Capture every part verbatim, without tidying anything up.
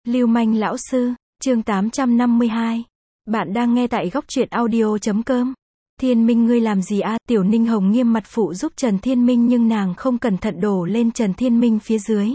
Lưu manh lão sư, chương tám trăm năm mươi hai. Bạn đang nghe tại góc truyện audio chấm com. Thiên Minh ngươi làm gì a? Tiểu Ninh Hồng nghiêm mặt phụ giúp Trần Thiên Minh nhưng nàng không cẩn thận đổ lên Trần Thiên Minh phía dưới.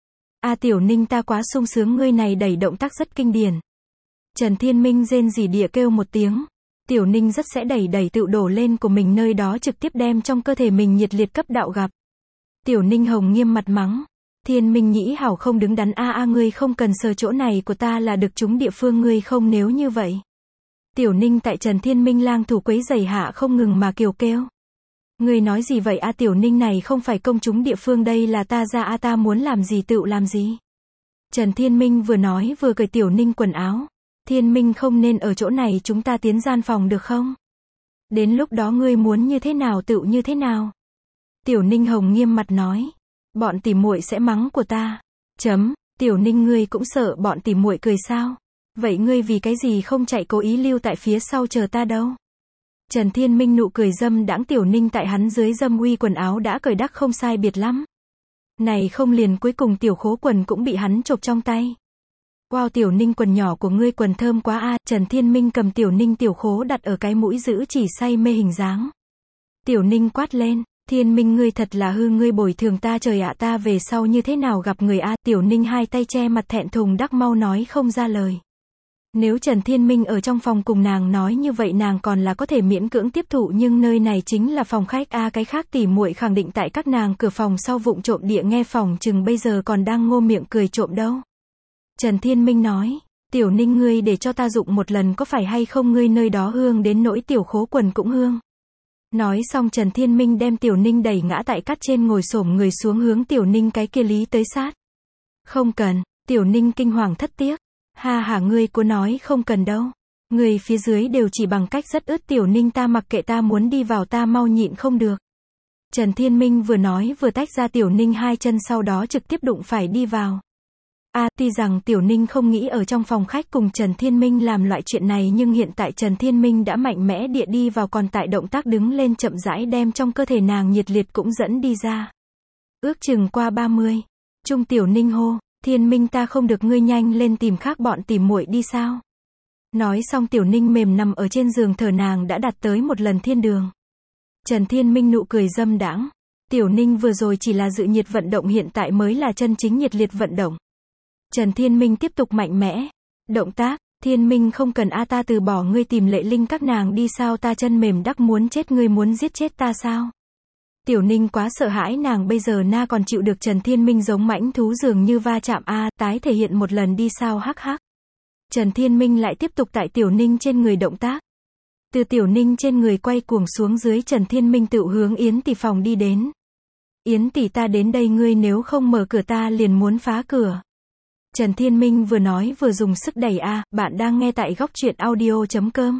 A Tiểu Ninh ta quá sung sướng ngươi này đẩy động tác rất kinh điển. Trần Thiên Minh rên rỉ địa kêu một tiếng. Tiểu Ninh rất sẽ đẩy đẩy tự đổ lên của mình nơi đó trực tiếp đem trong cơ thể mình nhiệt liệt cấp đạo gặp. Tiểu Ninh Hồng nghiêm mặt mắng. Thiên Minh nhĩ hảo không đứng đắn a a ngươi không cần sờ chỗ này của ta là được chúng địa phương ngươi không nếu như vậy. Tiểu Ninh tại Trần Thiên Minh lang thủ quấy giày hạ không ngừng mà kiều kêu. Ngươi nói gì vậy a Tiểu Ninh này không phải công chúng địa phương đây là ta ra a ta muốn làm gì tự làm gì. Trần Thiên Minh vừa nói vừa cởi Tiểu Ninh quần áo. Thiên Minh không nên ở chỗ này chúng ta tiến gian phòng được không? Đến lúc đó ngươi muốn như thế nào tự như thế nào? Tiểu Ninh Hồng nghiêm mặt nói. Bọn tỉ muội sẽ mắng của ta. Chấm, Tiểu Ninh ngươi cũng sợ bọn tỉ muội cười sao? Vậy ngươi vì cái gì không chạy cố ý lưu tại phía sau chờ ta đâu? Trần Thiên Minh nụ cười dâm đãng Tiểu Ninh tại hắn dưới dâm uy quần áo đã cởi đắc không sai biệt lắm. Này không liền cuối cùng tiểu khố quần cũng bị hắn chộp trong tay. Wow Tiểu Ninh quần nhỏ của ngươi quần thơm quá a. Trần Thiên Minh cầm Tiểu Ninh tiểu khố đặt ở cái mũi giữ chỉ say mê hình dáng. Tiểu Ninh quát lên. Thiên Minh ngươi thật là hư ngươi bồi thường ta trời ạ ta về sau như thế nào gặp người a. Tiểu Ninh hai tay che mặt thẹn thùng đắc mau nói không ra lời. Nếu Trần Thiên Minh ở trong phòng cùng nàng nói như vậy nàng còn là có thể miễn cưỡng tiếp thụ nhưng nơi này chính là phòng khách a cái khác tỉ muội khẳng định tại các nàng cửa phòng sau vụng trộm địa nghe phòng chừng bây giờ còn đang ngô miệng cười trộm đâu. Trần Thiên Minh nói, Tiểu Ninh ngươi để cho ta dụng một lần có phải hay không ngươi nơi đó hương đến nỗi tiểu khố quần cũng hương. Nói xong Trần Thiên Minh đem Tiểu Ninh đẩy ngã tại cát trên ngồi xổm người xuống hướng Tiểu Ninh cái kia lý tới sát. Không cần, Tiểu Ninh kinh hoàng thất tiếc. Ha hả ngươi có nói không cần đâu. Người phía dưới đều chỉ bằng cách rất ướt Tiểu Ninh ta mặc kệ ta muốn đi vào ta mau nhịn không được. Trần Thiên Minh vừa nói vừa tách ra Tiểu Ninh hai chân sau đó trực tiếp đụng phải đi vào. A, tuy rằng Tiểu Ninh không nghĩ ở trong phòng khách cùng Trần Thiên Minh làm loại chuyện này nhưng hiện tại Trần Thiên Minh đã mạnh mẽ địa đi vào còn tại động tác đứng lên chậm rãi đem trong cơ thể nàng nhiệt liệt cũng dẫn đi ra. Ước chừng qua ba mươi. Trung Tiểu Ninh hô, Thiên Minh ta không được ngươi nhanh lên tìm khác bọn tìm muội đi sao. Nói xong Tiểu Ninh mềm nằm ở trên giường thở nàng đã đạt tới một lần thiên đường. Trần Thiên Minh nụ cười dâm đãng. Tiểu Ninh vừa rồi chỉ là dự nhiệt vận động hiện tại mới là chân chính nhiệt liệt vận động. Trần Thiên Minh tiếp tục mạnh mẽ. Động tác, Thiên Minh không cần a ta từ bỏ ngươi tìm Lệ Linh các nàng đi sao ta chân mềm đắc muốn chết ngươi muốn giết chết ta sao. Tiểu Ninh quá sợ hãi nàng bây giờ na còn chịu được Trần Thiên Minh giống mãnh thú dường như va chạm a tái thể hiện một lần đi sao hắc hắc. Trần Thiên Minh lại tiếp tục tại Tiểu Ninh trên người động tác. Từ Tiểu Ninh trên người quay cuồng xuống dưới Trần Thiên Minh tự hướng Yến tỷ phòng đi đến. Yến tỷ ta đến đây ngươi nếu không mở cửa ta liền muốn phá cửa. Trần Thiên Minh vừa nói vừa dùng sức đẩy a, bạn đang nghe tại góc truyện audio chấm com.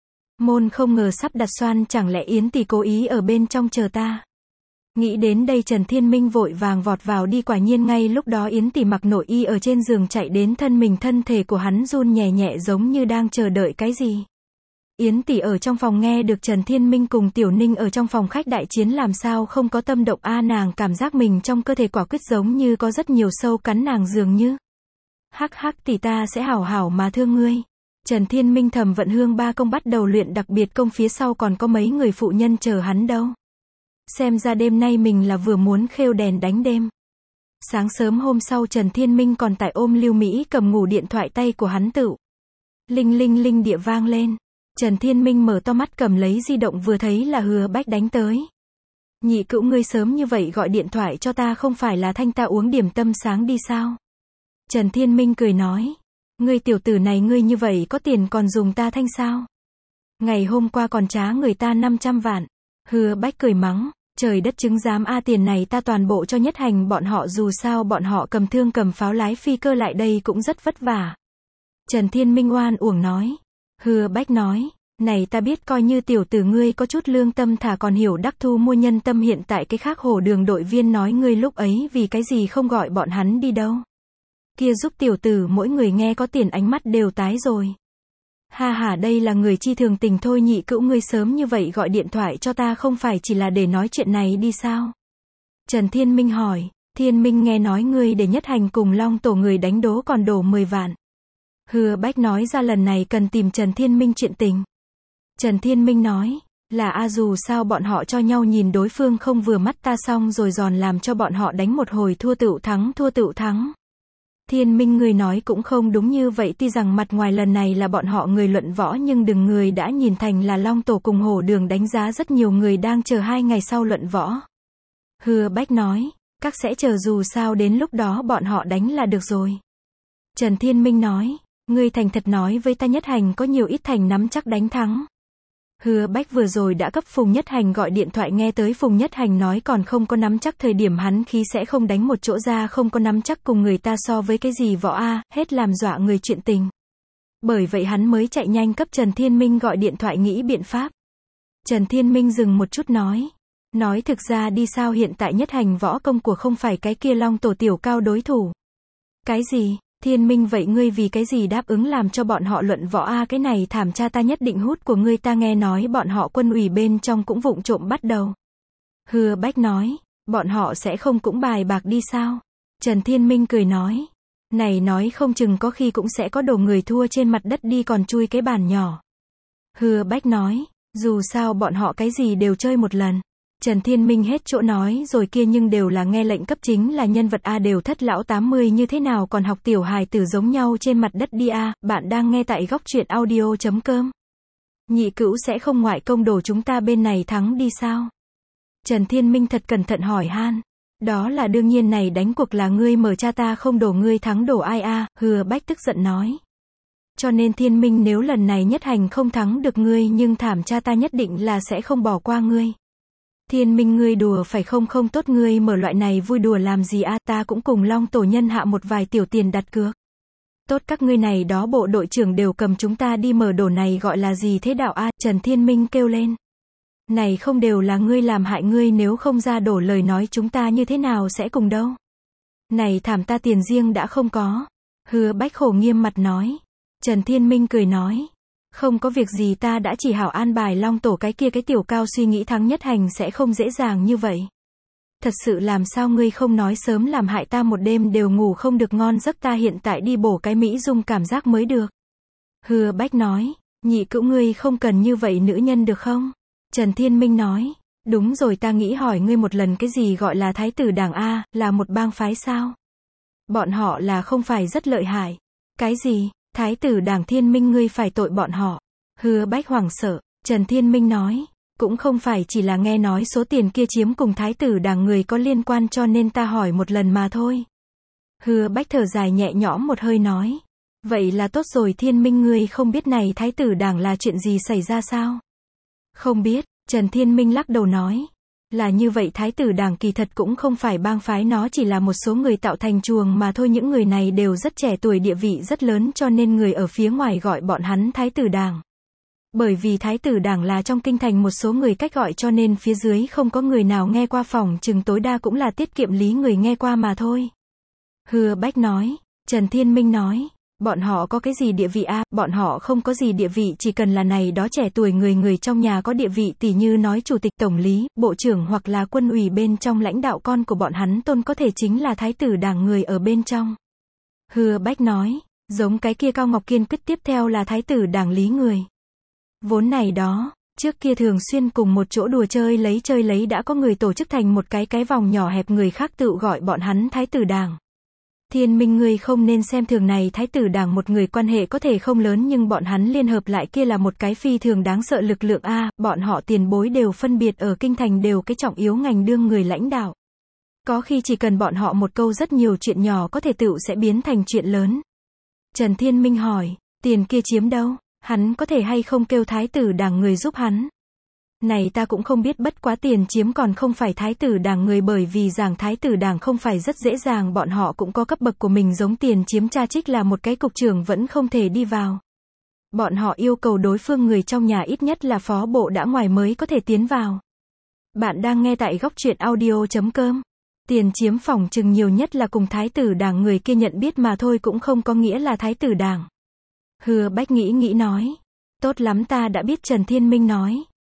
Môn không ngờ sắp đặt xoan chẳng lẽ Yến tỷ cố ý ở bên trong chờ ta. Nghĩ đến đây Trần Thiên Minh vội vàng vọt vào đi quả nhiên ngay lúc đó Yến tỷ mặc nội y ở trên giường chạy đến thân mình thân thể của hắn run nhẹ nhẹ giống như đang chờ đợi cái gì. Yến tỷ ở trong phòng nghe được Trần Thiên Minh cùng Tiểu Ninh ở trong phòng khách đại chiến làm sao không có tâm động a nàng cảm giác mình trong cơ thể quả quyết giống như có rất nhiều sâu cắn nàng dường như. Hắc hắc tỷ ta sẽ hảo hảo mà thương ngươi. Trần Thiên Minh thầm vận hương ba công bắt đầu luyện đặc biệt công phía sau còn có mấy người phụ nhân chờ hắn đâu. Xem ra đêm nay mình là vừa muốn khêu đèn đánh đêm. Sáng sớm hôm sau Trần Thiên Minh còn tại ôm Lưu Mỹ cầm ngủ điện thoại tay của hắn tự. Linh linh linh địa vang lên. Trần Thiên Minh mở to mắt cầm lấy di động vừa thấy là Hứa Bách đánh tới. Nhị cữu ngươi sớm như vậy gọi điện thoại cho ta không phải là thanh ta uống điểm tâm sáng đi sao? Trần Thiên Minh cười nói. Ngươi tiểu tử này ngươi như vậy có tiền còn dùng ta thanh sao? Ngày hôm qua còn trá người ta năm trăm vạn. Hứa Bách cười mắng. Trời đất chứng giám a tiền này ta toàn bộ cho Nhất Hành bọn họ dù sao bọn họ cầm thương cầm pháo lái phi cơ lại đây cũng rất vất vả. Trần Thiên Minh oan uổng nói. Hứa Bách nói. Này ta biết coi như tiểu tử ngươi có chút lương tâm thả còn hiểu đắc thu mua nhân tâm hiện tại cái khác hồ đường đội viên nói ngươi lúc ấy vì cái gì không gọi bọn hắn đi đâu. Kia giúp tiểu tử mỗi người nghe có tiền ánh mắt đều tái rồi. Ha ha đây là người chi thường tình thôi nhị cữu ngươi sớm như vậy gọi điện thoại cho ta không phải chỉ là để nói chuyện này đi sao? Trần Thiên Minh hỏi. Thiên Minh nghe nói ngươi để Nhất Hành cùng Long Tổ người đánh đố còn đổ mười vạn. Hứa Bách nói ra lần này cần tìm Trần Thiên Minh chuyện tình. Trần Thiên Minh nói, là a dù sao bọn họ cho nhau nhìn đối phương không vừa mắt ta xong rồi giòn làm cho bọn họ đánh một hồi thua tựu thắng thua tựu thắng. Thiên Minh người nói cũng không đúng như vậy, tuy rằng mặt ngoài lần này là bọn họ người luận võ nhưng đừng người đã nhìn thành là Long Tổ cùng Hổ Đường đánh giá, rất nhiều người đang chờ hai ngày sau luận võ. Hứa Bách nói, các sẽ chờ, dù sao đến lúc đó bọn họ đánh là được rồi. Trần Thiên Minh nói, ngươi thành thật nói với ta Nhất Hành có nhiều ít thành nắm chắc đánh thắng. Hứa Bách vừa rồi đã cấp Phùng Nhất Hành gọi điện thoại, nghe tới Phùng Nhất Hành nói còn không có nắm chắc, thời điểm hắn khí sẽ không đánh một chỗ ra, không có nắm chắc cùng người ta so với cái gì võ a, hết làm dọa người chuyện tình. Bởi vậy hắn mới chạy nhanh cấp Trần Thiên Minh gọi điện thoại nghĩ biện pháp. Trần Thiên Minh dừng một chút nói, nói thực ra đi sao hiện tại Nhất Hành võ công của không phải cái kia Long Tổ tiểu cao đối thủ. Cái gì? Thiên Minh vậy ngươi vì cái gì đáp ứng làm cho bọn họ luận võ a, cái này thảm cha ta nhất định hút của ngươi, ta nghe nói bọn họ quân ủy bên trong cũng vụng trộm bắt đầu. Hứa Bách nói, bọn họ sẽ không cũng bài bạc đi sao? Trần Thiên Minh cười nói, này nói không chừng có khi cũng sẽ có đồ người thua trên mặt đất đi còn chui cái bàn nhỏ. Hứa Bách nói, dù sao bọn họ cái gì đều chơi một lần. Trần Thiên Minh hết chỗ nói rồi, kia nhưng đều là nghe lệnh cấp, chính là nhân vật a, đều thất lão tám mươi như thế nào còn học tiểu hài tử giống nhau trên mặt đất đi a. Bạn đang nghe tại góc truyện audio chấm com. Nhị Cữu sẽ không ngoại công đổ chúng ta bên này thắng đi sao? Trần Thiên Minh thật cẩn thận hỏi han. Đó là đương nhiên, này đánh cuộc là ngươi mở, cha ta không đổ ngươi thắng đổ ai a? Hứa Bách tức giận nói. Cho nên Thiên Minh nếu lần này Nhất Hành không thắng được ngươi, nhưng thảm cha ta nhất định là sẽ không bỏ qua ngươi. Thiên Minh ngươi đùa phải không? Không tốt, ngươi mở loại này vui đùa làm gì a, ta cũng cùng Long Tổ nhân hạ một vài tiểu tiền đặt cược. Tốt, các ngươi này đó bộ đội trưởng đều cầm chúng ta đi mở đổ, này gọi là gì thế đạo a? Trần Thiên Minh kêu lên. Này không đều là ngươi làm hại, ngươi nếu không ra đổ lời nói chúng ta như thế nào sẽ cùng đâu. Này thảm, ta tiền riêng đã không có. Hứa Bách khổ nghiêm mặt nói. Trần Thiên Minh cười nói. Không có việc gì, ta đã chỉ hảo an bài Long Tổ cái kia cái tiểu cao, suy nghĩ thắng Nhất Hành sẽ không dễ dàng như vậy. Thật sự làm sao ngươi không nói sớm, làm hại ta một đêm đều ngủ không được ngon giấc, ta hiện tại đi bổ cái Mỹ Dung cảm giác mới được. Hứa Bách nói, Nhị Cữu ngươi không cần như vậy nữ nhân được không? Trần Thiên Minh nói, đúng rồi, ta nghĩ hỏi ngươi một lần, cái gì gọi là Thái tử Đảng a, là một bang phái sao? Bọn họ là không phải rất lợi hại? Cái gì? Thái tử Đảng? Thiên Minh ngươi phải tội bọn họ. Hứa Bách hoảng sợ. Trần Thiên Minh nói, cũng không phải chỉ là nghe nói số tiền kia chiếm cùng Thái tử Đảng người có liên quan, cho nên ta hỏi một lần mà thôi. Hứa Bách thở dài nhẹ nhõm một hơi nói, vậy là tốt rồi. Thiên Minh ngươi không biết này Thái tử Đảng là chuyện gì xảy ra sao? Không biết. Trần Thiên Minh lắc đầu nói, là như vậy, Thái tử Đảng kỳ thật cũng không phải bang phái, nó chỉ là một số người tạo thành chuồng mà thôi, những người này đều rất trẻ tuổi, địa vị rất lớn, cho nên người ở phía ngoài gọi bọn hắn Thái tử Đảng. Bởi vì Thái tử Đảng là trong kinh thành một số người cách gọi, cho nên phía dưới không có người nào nghe qua, phòng chừng tối đa cũng là tiết kiệm lý người nghe qua mà thôi. Hứa Bách nói. Trần Thiên Minh nói, bọn họ có cái gì địa vị a? Bọn họ không có gì địa vị, chỉ cần là này đó trẻ tuổi người người trong nhà có địa vị, tỉ như nói chủ tịch, tổng lý, bộ trưởng hoặc là quân ủy bên trong lãnh đạo, con của bọn hắn tôn có thể chính là Thái tử Đảng người ở bên trong. Hứa Bách nói, giống cái kia Cao Ngọc Kiên quyết tiếp theo là Thái tử Đảng lý người. Vốn này đó, trước kia thường xuyên cùng một chỗ đùa chơi lấy chơi lấy, đã có người tổ chức thành một cái cái vòng nhỏ hẹp, người khác tự gọi bọn hắn Thái tử Đảng. Thiên Minh ngươi không nên xem thường này Thái tử Đảng, một người quan hệ có thể không lớn nhưng bọn hắn liên hợp lại kia là một cái phi thường đáng sợ lực lượng a, bọn họ tiền bối đều phân biệt ở kinh thành đều cái trọng yếu ngành đương người lãnh đạo. Có khi chỉ cần bọn họ một câu, rất nhiều chuyện nhỏ có thể tựu sẽ biến thành chuyện lớn. Trần Thiên Minh hỏi, tiền kia chiếm đâu? Hắn có thể hay không kêu Thái tử Đảng người giúp hắn? Này ta cũng không biết, bất quá tiền chiếm còn không phải Thái tử Đảng người, bởi vì giảng Thái tử Đảng không phải rất dễ dàng, bọn họ cũng có cấp bậc của mình, giống tiền chiếm cha trích là một cái cục trưởng vẫn không thể đi vào. Bọn họ yêu cầu đối phương người trong nhà ít nhất là phó bộ đã ngoài mới có thể tiến vào. Bạn đang nghe tại góc truyện audio chấm com. Tiền chiếm phỏng chừng nhiều nhất là cùng Thái tử Đảng người kia nhận biết mà thôi, cũng không có nghĩa là Thái tử Đảng. Hứa Bách nghĩ nghĩ nói, tốt lắm, ta đã biết. Trần Thiên Minh nói,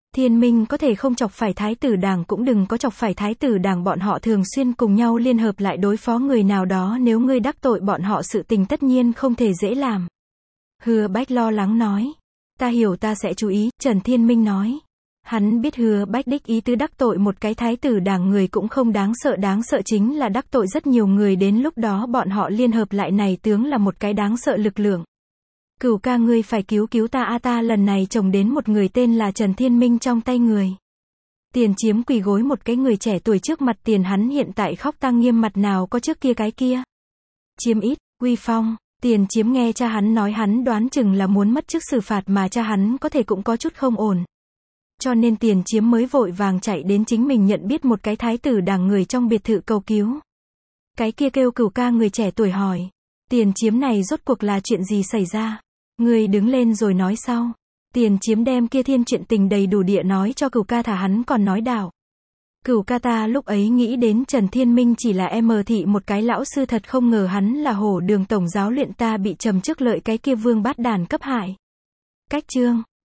Thiên Minh có thể không chọc phải thái tử đảng cũng đừng có chọc phải thái tử đảng, bọn họ thường xuyên cùng nhau liên hợp lại đối phó người nào đó, nếu ngươi đắc tội bọn họ sự tình tất nhiên không thể dễ làm. Hứa Bách lo lắng nói. Ta hiểu, ta sẽ chú ý, Trần Thiên Minh nói. Hắn biết Hứa Bách đích ý tứ, đắc tội một cái thái tử đảng người cũng không đáng sợ, đáng sợ chính là đắc tội rất nhiều người, đến lúc đó bọn họ liên hợp lại này tướng là một cái đáng sợ lực lượng. Cửu ca, ngươi phải cứu cứu ta a, ta lần này chồng đến một người tên là Trần Thiên Minh trong tay người. Tiền Chiếm quỳ gối một cái người trẻ tuổi trước mặt Tiền, hắn hiện tại khóc tăng nghiêm, mặt nào có trước kia cái kia. Chiếm ít, uy phong. Tiền Chiếm nghe cha hắn nói, hắn đoán chừng là muốn mất chức xử phạt, mà cha hắn có thể cũng có chút không ổn. Cho nên Tiền Chiếm mới vội vàng chạy đến chính mình nhận biết một cái thái tử đảng người trong biệt thự cầu cứu. Cái kia kêu Cửu ca người trẻ tuổi hỏi. Tiền Chiếm, này rốt cuộc là chuyện gì xảy ra? Người đứng lên rồi nói sau. Tiền Chiếm đem kia thiên chuyện tình đầy đủ địa nói cho Cửu ca, thả hắn còn nói đạo. Cửu ca, ta lúc ấy nghĩ đến Trần Thiên Minh chỉ là em thị một cái lão sư, thật không ngờ hắn là Hổ Đường tổng giáo luyện, ta bị trầm trước lợi cái kia vương bát đàn cấp hại. Cách chương